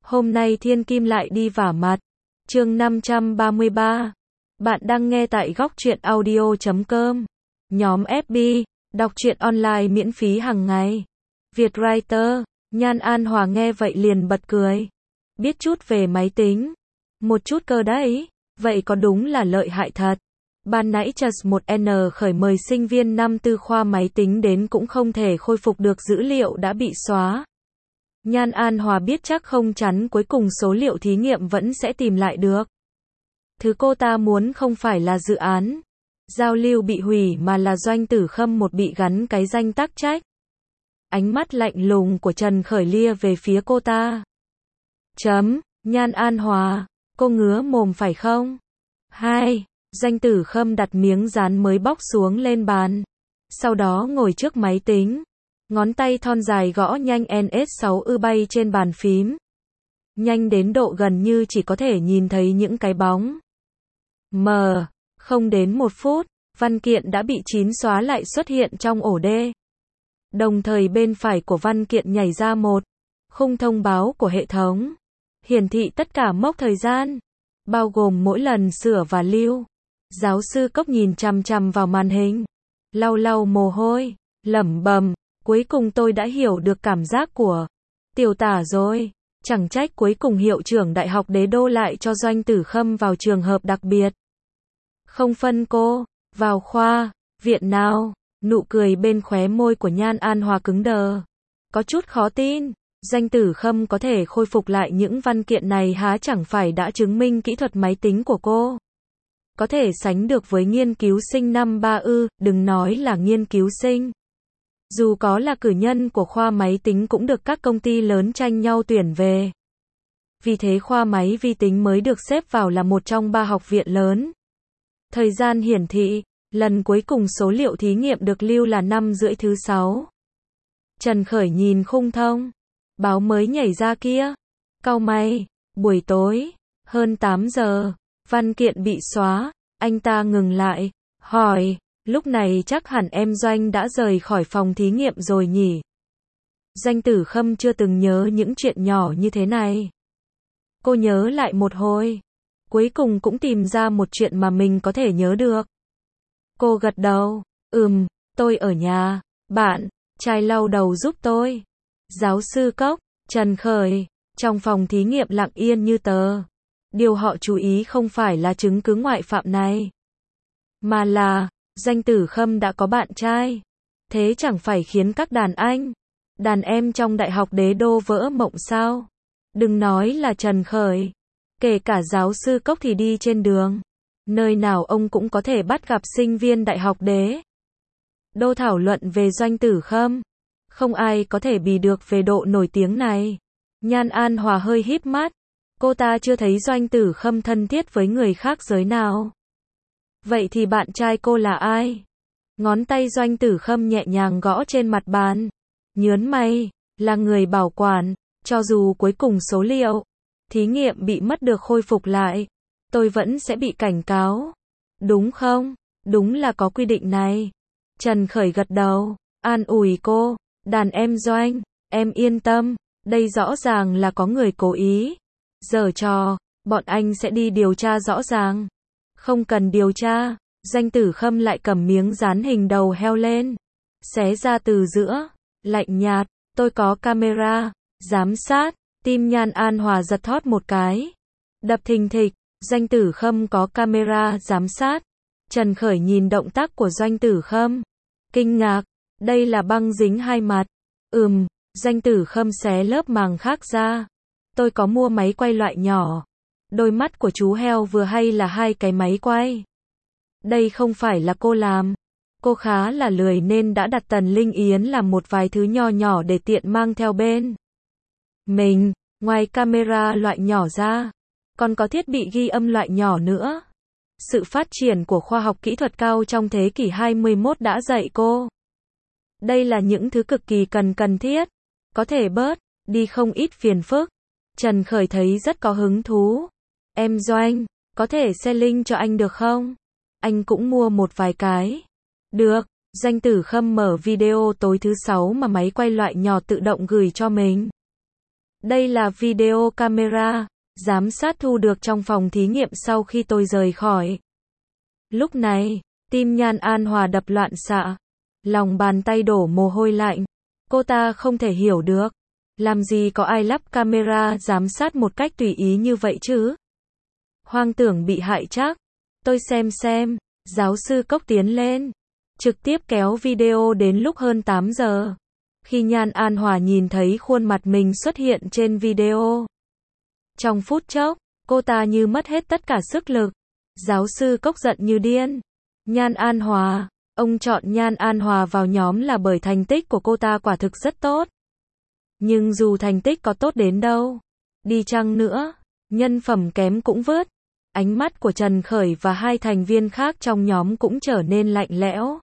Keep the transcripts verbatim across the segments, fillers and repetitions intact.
Hôm nay thiên kim lại đi vả mặt. Chương năm trăm ba mươi ba. Bạn đang nghe tại góc truyện audio chấm com. Nhóm ép bê, đọc truyện online miễn phí hàng ngày. Vietwriter, Nhan An Hòa nghe vậy liền bật cười. Biết chút về máy tính. Một chút cơ đấy. Vậy có đúng là lợi hại thật. Ban nãy Just một N khởi mời sinh viên năm tư khoa máy tính đến cũng không thể khôi phục được dữ liệu đã bị xóa. Nhan An Hòa biết chắc không chắn cuối cùng số liệu thí nghiệm vẫn sẽ tìm lại được. Thứ cô ta muốn không phải là dự án giao lưu bị hủy mà là Doanh Tử Khâm một bị gắn cái danh tác trách. Ánh mắt lạnh lùng của Trần Khởi lia về phía cô ta. Chấm, Nhan An Hòa, cô ngứa mồm phải không? Hai, Doanh Tử Khâm đặt miếng dán mới bóc xuống lên bàn. Sau đó ngồi trước máy tính. Ngón tay thon dài gõ nhanh N S sáu ư bay trên bàn phím. Nhanh đến độ gần như chỉ có thể nhìn thấy những cái bóng. Mờ, không đến một phút, văn kiện đã bị chín xóa lại xuất hiện trong ổ D. Đồng thời bên phải của văn kiện nhảy ra một khung thông báo của hệ thống. Hiển thị tất cả mốc thời gian, bao gồm mỗi lần sửa và lưu. Giáo sư Cốc nhìn chằm chằm vào màn hình, lau lau mồ hôi, lẩm bẩm. Cuối cùng tôi đã hiểu được cảm giác của Tiểu Tả rồi. Chẳng trách cuối cùng hiệu trưởng Đại học Đế Đô lại cho Doanh Tử Khâm vào trường hợp đặc biệt. Không phân cô, vào khoa, viện nào. Nụ cười bên khóe môi của Nhan An Hòa cứng đờ. Có chút khó tin. Doanh Tử Khâm có thể khôi phục lại những văn kiện này há chẳng phải đã chứng minh kỹ thuật máy tính của cô có thể sánh được với nghiên cứu sinh năm ba ư, đừng nói là nghiên cứu sinh. Dù có là cử nhân của khoa máy tính cũng được các công ty lớn tranh nhau tuyển về. Vì thế khoa máy vi tính mới được xếp vào là một trong ba học viện lớn. Thời gian hiển thị, lần cuối cùng số liệu thí nghiệm được lưu là năm rưỡi thứ sáu. Trần Khởi nhìn khung thông báo mới nhảy ra kia. Cau mày, buổi tối, hơn tám giờ, văn kiện bị xóa, anh ta ngừng lại, hỏi. Lúc này chắc hẳn em Doanh đã rời khỏi phòng thí nghiệm rồi nhỉ? Doanh Tử Khâm chưa từng nhớ những chuyện nhỏ như thế này. Cô nhớ lại một hồi. Cuối cùng cũng tìm ra một chuyện mà mình có thể nhớ được. Cô gật đầu. Ừm, tôi ở nhà. Bạn, trai lau đầu giúp tôi. Giáo sư Cốc, Trần Khởi, trong phòng thí nghiệm lặng yên như tờ. Điều họ chú ý không phải là chứng cứ ngoại phạm này, mà là Doanh Tử Khâm đã có bạn trai. Thế chẳng phải khiến các đàn anh, đàn em trong Đại học Đế Đô vỡ mộng sao? Đừng nói là Trần Khởi. Kể cả giáo sư Cốc thì đi trên đường. Nơi nào ông cũng có thể bắt gặp sinh viên Đại học Đế Đô thảo luận về Doanh Tử Khâm. Không ai có thể bì được về độ nổi tiếng này. Nhan An Hòa hơi híp mắt. Cô ta chưa thấy Doanh Tử Khâm thân thiết với người khác giới nào. Vậy thì bạn trai cô là ai? Ngón tay Doanh Tử Khâm nhẹ nhàng gõ trên mặt bàn. Nhớn mày, là người bảo quản. Cho dù cuối cùng số liệu thí nghiệm bị mất được khôi phục lại, tôi vẫn sẽ bị cảnh cáo. Đúng không? Đúng là có quy định này. Trần Khởi gật đầu, an ủi cô. Đàn em Doanh, em yên tâm. Đây rõ ràng là có người cố ý giở trò. Bọn anh sẽ đi điều tra rõ ràng. Không cần điều tra. Doanh Tử Khâm lại cầm miếng dán hình đầu heo lên, xé ra từ giữa, lạnh nhạt. Tôi có camera giám sát. Tim Nhan An Hòa giật thót một cái, đập thình thịch. Doanh Tử Khâm có camera giám sát. Trần Khởi nhìn động tác của Doanh Tử Khâm, kinh ngạc. Đây là băng dính hai mặt. Ừm. Doanh Tử Khâm xé lớp màng khác ra. Tôi có mua máy quay loại nhỏ. Đôi mắt của chú heo vừa hay là hai cái máy quay. Đây không phải là cô làm. Cô khá là lười nên đã đặt Tần Linh Yến làm một vài thứ nho nhỏ để tiện mang theo bên mình. Ngoài camera loại nhỏ ra, còn có thiết bị ghi âm loại nhỏ nữa. Sự phát triển của khoa học kỹ thuật cao trong thế kỷ hai mươi mốt đã dạy cô. Đây là những thứ cực kỳ cần cần thiết. Có thể bớt đi không ít phiền phức. Trần Khởi thấy rất có hứng thú. Em Doanh, có thể share link cho anh được không? Anh cũng mua một vài cái. Được. Doanh Tử Khâm mở video tối thứ sáu mà máy quay loại nhỏ tự động gửi cho mình. Đây là video camera, giám sát thu được trong phòng thí nghiệm sau khi tôi rời khỏi. Lúc này, tim Nhan An Hòa đập loạn xạ. Lòng bàn tay đổ mồ hôi lạnh. Cô ta không thể hiểu được. Làm gì có ai lắp camera giám sát một cách tùy ý như vậy chứ? Hoang tưởng bị hại chắc. Tôi xem xem. Giáo sư Cốc tiến lên. Trực tiếp kéo video đến lúc hơn tám giờ. Khi Nhan An Hòa nhìn thấy khuôn mặt mình xuất hiện trên video. Trong phút chốc, cô ta như mất hết tất cả sức lực. Giáo sư Cốc giận như điên. Nhan An Hòa, ông chọn Nhan An Hòa vào nhóm là bởi thành tích của cô ta quả thực rất tốt. Nhưng dù thành tích có tốt đến đâu, đi chăng nữa, nhân phẩm kém cũng vớt. Ánh mắt của Trần Khởi và hai thành viên khác trong nhóm cũng trở nên lạnh lẽo.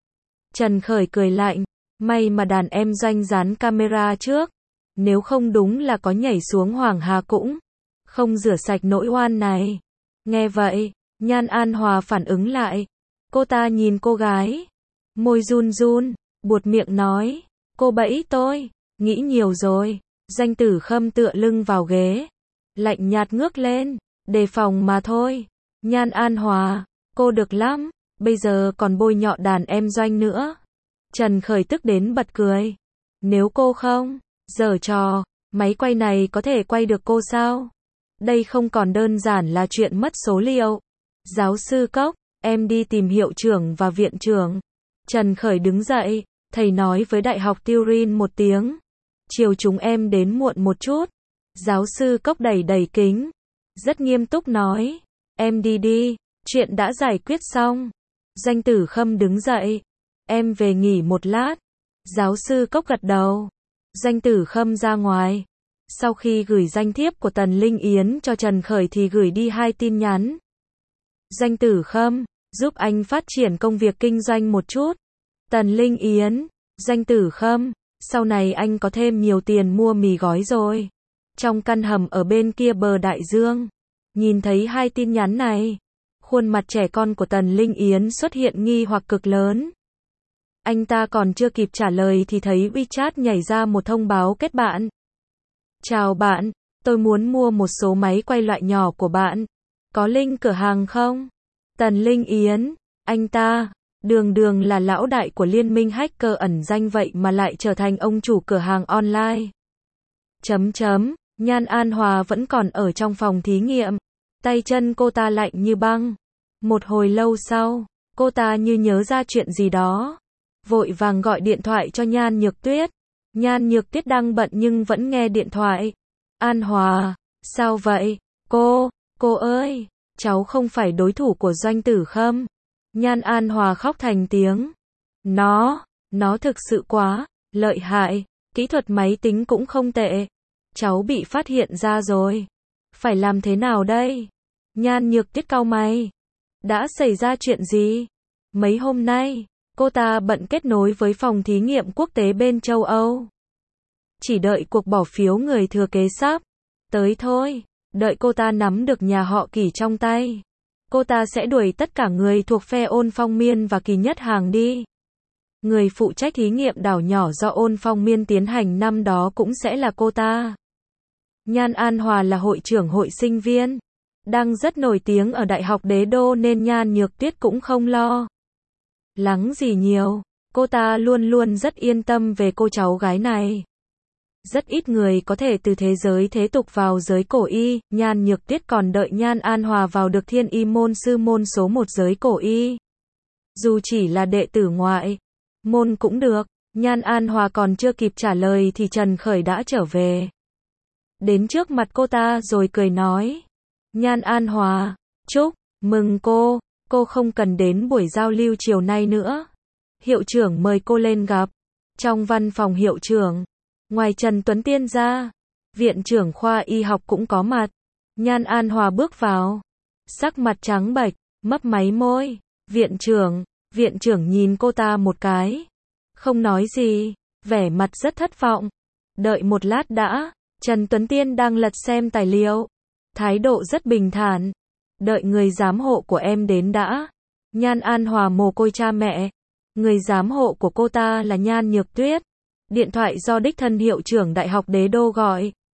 Trần Khởi cười lạnh, may mà đàn em Doanh dán camera trước, nếu không đúng là có nhảy xuống Hoàng Hà cũng không rửa sạch nỗi oan này. Nghe vậy, Nhan An Hòa phản ứng lại. Cô ta nhìn cô gái, môi run run, buột miệng nói, cô bẫy tôi, nghĩ nhiều rồi. Doanh Tử Khâm tựa lưng vào ghế, lạnh nhạt ngước lên, đề phòng mà thôi. Nhan An Hòa, cô được lắm, bây giờ còn bôi nhọ đàn em Doanh nữa. Trần Khởi tức đến bật cười. Nếu cô không giở trò, máy quay này có thể quay được cô sao? Đây không còn đơn giản là chuyện mất số liệu. Giáo sư Cốc, em đi tìm hiệu trưởng và viện trưởng. Trần Khởi đứng dậy, thầy nói với Đại học Turin một tiếng. Chiều chúng em đến muộn một chút. Giáo sư Cốc đẩy đẩy kính. Rất nghiêm túc nói. Em đi đi, chuyện đã giải quyết xong. Doanh Tử Khâm đứng dậy. Em về nghỉ một lát. Giáo sư Cốc gật đầu. Doanh Tử Khâm ra ngoài. Sau khi gửi danh thiếp của Tần Linh Yến cho Trần Khởi thì gửi đi hai tin nhắn. Doanh Tử Khâm, giúp anh phát triển công việc kinh doanh một chút. Tần Linh Yến, Doanh Tử Khâm, sau này anh có thêm nhiều tiền mua mì gói rồi. Trong căn hầm ở bên kia bờ đại dương, nhìn thấy hai tin nhắn này, khuôn mặt trẻ con của Tần Linh Yến xuất hiện nghi hoặc cực lớn. Anh ta còn chưa kịp trả lời thì thấy WeChat nhảy ra một thông báo kết bạn. Chào bạn, tôi muốn mua một số máy quay loại nhỏ của bạn. Có link cửa hàng không? Tần Linh Yến, anh ta, đường đường là lão đại của liên minh hacker ẩn danh vậy mà lại trở thành ông chủ cửa hàng online. Chấm chấm, Nhan An Hòa vẫn còn ở trong phòng thí nghiệm. Tay chân cô ta lạnh như băng. Một hồi lâu sau, cô ta như nhớ ra chuyện gì đó. Vội vàng gọi điện thoại cho Nhan Nhược Tuyết. Nhan Nhược Tuyết đang bận nhưng vẫn nghe điện thoại. An Hòa, sao vậy? Cô, cô ơi, cháu không phải đối thủ của Doanh Tử Khâm. Nhan An Hòa khóc thành tiếng. Nó, nó thực sự quá lợi hại, kỹ thuật máy tính cũng không tệ. Cháu bị phát hiện ra rồi. Phải làm thế nào đây? Nhan Nhược Tuyết cau mày. Đã xảy ra chuyện gì? Mấy hôm nay, cô ta bận kết nối với phòng thí nghiệm quốc tế bên châu Âu. Chỉ đợi cuộc bỏ phiếu người thừa kế sắp tới thôi. Đợi cô ta nắm được nhà họ Kỷ trong tay, cô ta sẽ đuổi tất cả người thuộc phe Ôn Phong Miên và Kỳ Nhất Hàng đi. Người phụ trách thí nghiệm đảo nhỏ do Ôn Phong Miên tiến hành năm đó cũng sẽ là cô ta. Nhan An Hòa là hội trưởng hội sinh viên, đang rất nổi tiếng ở Đại học Đế Đô nên Nhan Nhược Tuyết cũng không lo lắng gì nhiều. Cô ta luôn luôn rất yên tâm về cô cháu gái này. Rất ít người có thể từ thế giới thế tục vào giới cổ y, Nhan Nhược Tuyết còn đợi Nhan An Hòa vào được Thiên Y môn sư môn số một giới cổ y. Dù chỉ là đệ tử ngoại môn cũng được. Nhan An Hòa còn chưa kịp trả lời thì Trần Khởi đã trở về. Đến trước mặt cô ta rồi cười nói. Nhan An Hòa, chúc mừng cô, cô không cần đến buổi giao lưu chiều nay nữa. Hiệu trưởng mời cô lên gặp. Trong văn phòng hiệu trưởng, ngoài Trần Tuấn Tiên ra, viện trưởng khoa y học cũng có mặt. Nhan An Hòa bước vào, sắc mặt trắng bệch, mấp máy môi. Viện trưởng, viện trưởng nhìn cô ta một cái, không nói gì, vẻ mặt rất thất vọng. Đợi một lát đã. Trần Tuấn Tiên đang lật xem tài liệu, thái độ rất bình thản. Đợi người giám hộ của em đến đã. Nhan An Hòa mồ côi cha mẹ. Người giám hộ của cô ta là Nhan Nhược Tuyết. Điện thoại do đích thân hiệu trưởng Đại học Đế Đô gọi.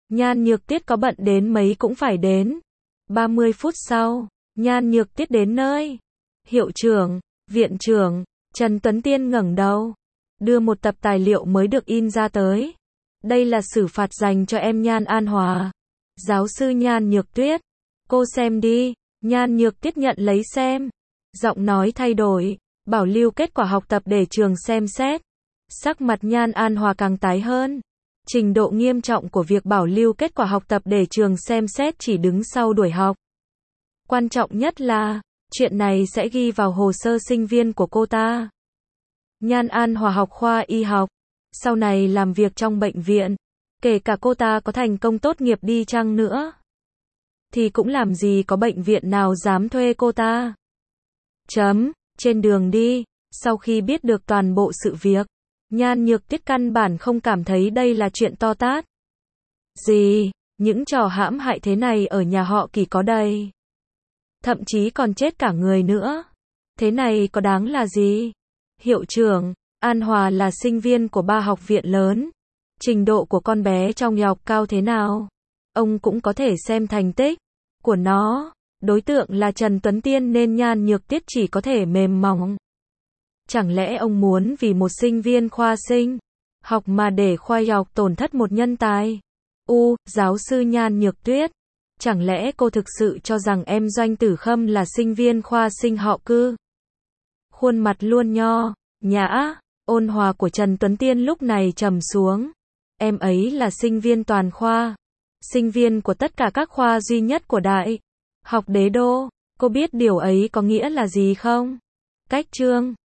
Nhan Nhược Tuyết có bận đến mấy cũng phải đến. ba mươi phút sau, Nhan Nhược Tuyết đến nơi. Hiệu trưởng, viện trưởng, Trần Tuấn Tiên ngẩng đầu, đưa một tập tài liệu mới được in ra tới. Đây là xử phạt dành cho em Nhan An Hòa. Giáo sư Nhan Nhược Tuyết, cô xem đi. Nhan Nhược Tuyết nhận lấy xem. Giọng nói thay đổi, bảo lưu kết quả học tập để trường xem xét. Sắc mặt Nhan An Hòa càng tái hơn. Trình độ nghiêm trọng của việc bảo lưu kết quả học tập để trường xem xét chỉ đứng sau đuổi học. Quan trọng nhất là, chuyện này sẽ ghi vào hồ sơ sinh viên của cô ta. Nhan An Hòa học khoa y học, sau này làm việc trong bệnh viện, kể cả cô ta có thành công tốt nghiệp đi chăng nữa, thì cũng làm gì có bệnh viện nào dám thuê cô ta. Chấm, trên đường đi, sau khi biết được toàn bộ sự việc, Nhan Nhược Tuyết căn bản không cảm thấy đây là chuyện to tát. Gì, những trò hãm hại thế này ở nhà họ Kỳ có đầy. Thậm chí còn chết cả người nữa. Thế này có đáng là gì? Hiệu trưởng, An Hòa là sinh viên của ba học viện lớn. Trình độ của con bé trong y học cao thế nào? Ông cũng có thể xem thành tích của nó. Đối tượng là Trần Tuấn Tiên nên Nhan Nhược Tuyết chỉ có thể mềm mỏng. Chẳng lẽ ông muốn vì một sinh viên khoa sinh học mà để khoa y học tổn thất một nhân tài? U, giáo sư Nhan Nhược Tuyết, chẳng lẽ cô thực sự cho rằng em Doanh Tử Khâm là sinh viên khoa sinh họ cư? Khuôn mặt luôn nho, nhã, ôn hòa của Trần Tuấn Tiên lúc này trầm xuống. Em ấy là sinh viên toàn khoa, sinh viên của tất cả các khoa duy nhất của Đại học Đế Đô. Cô biết điều ấy có nghĩa là gì không? Cách chương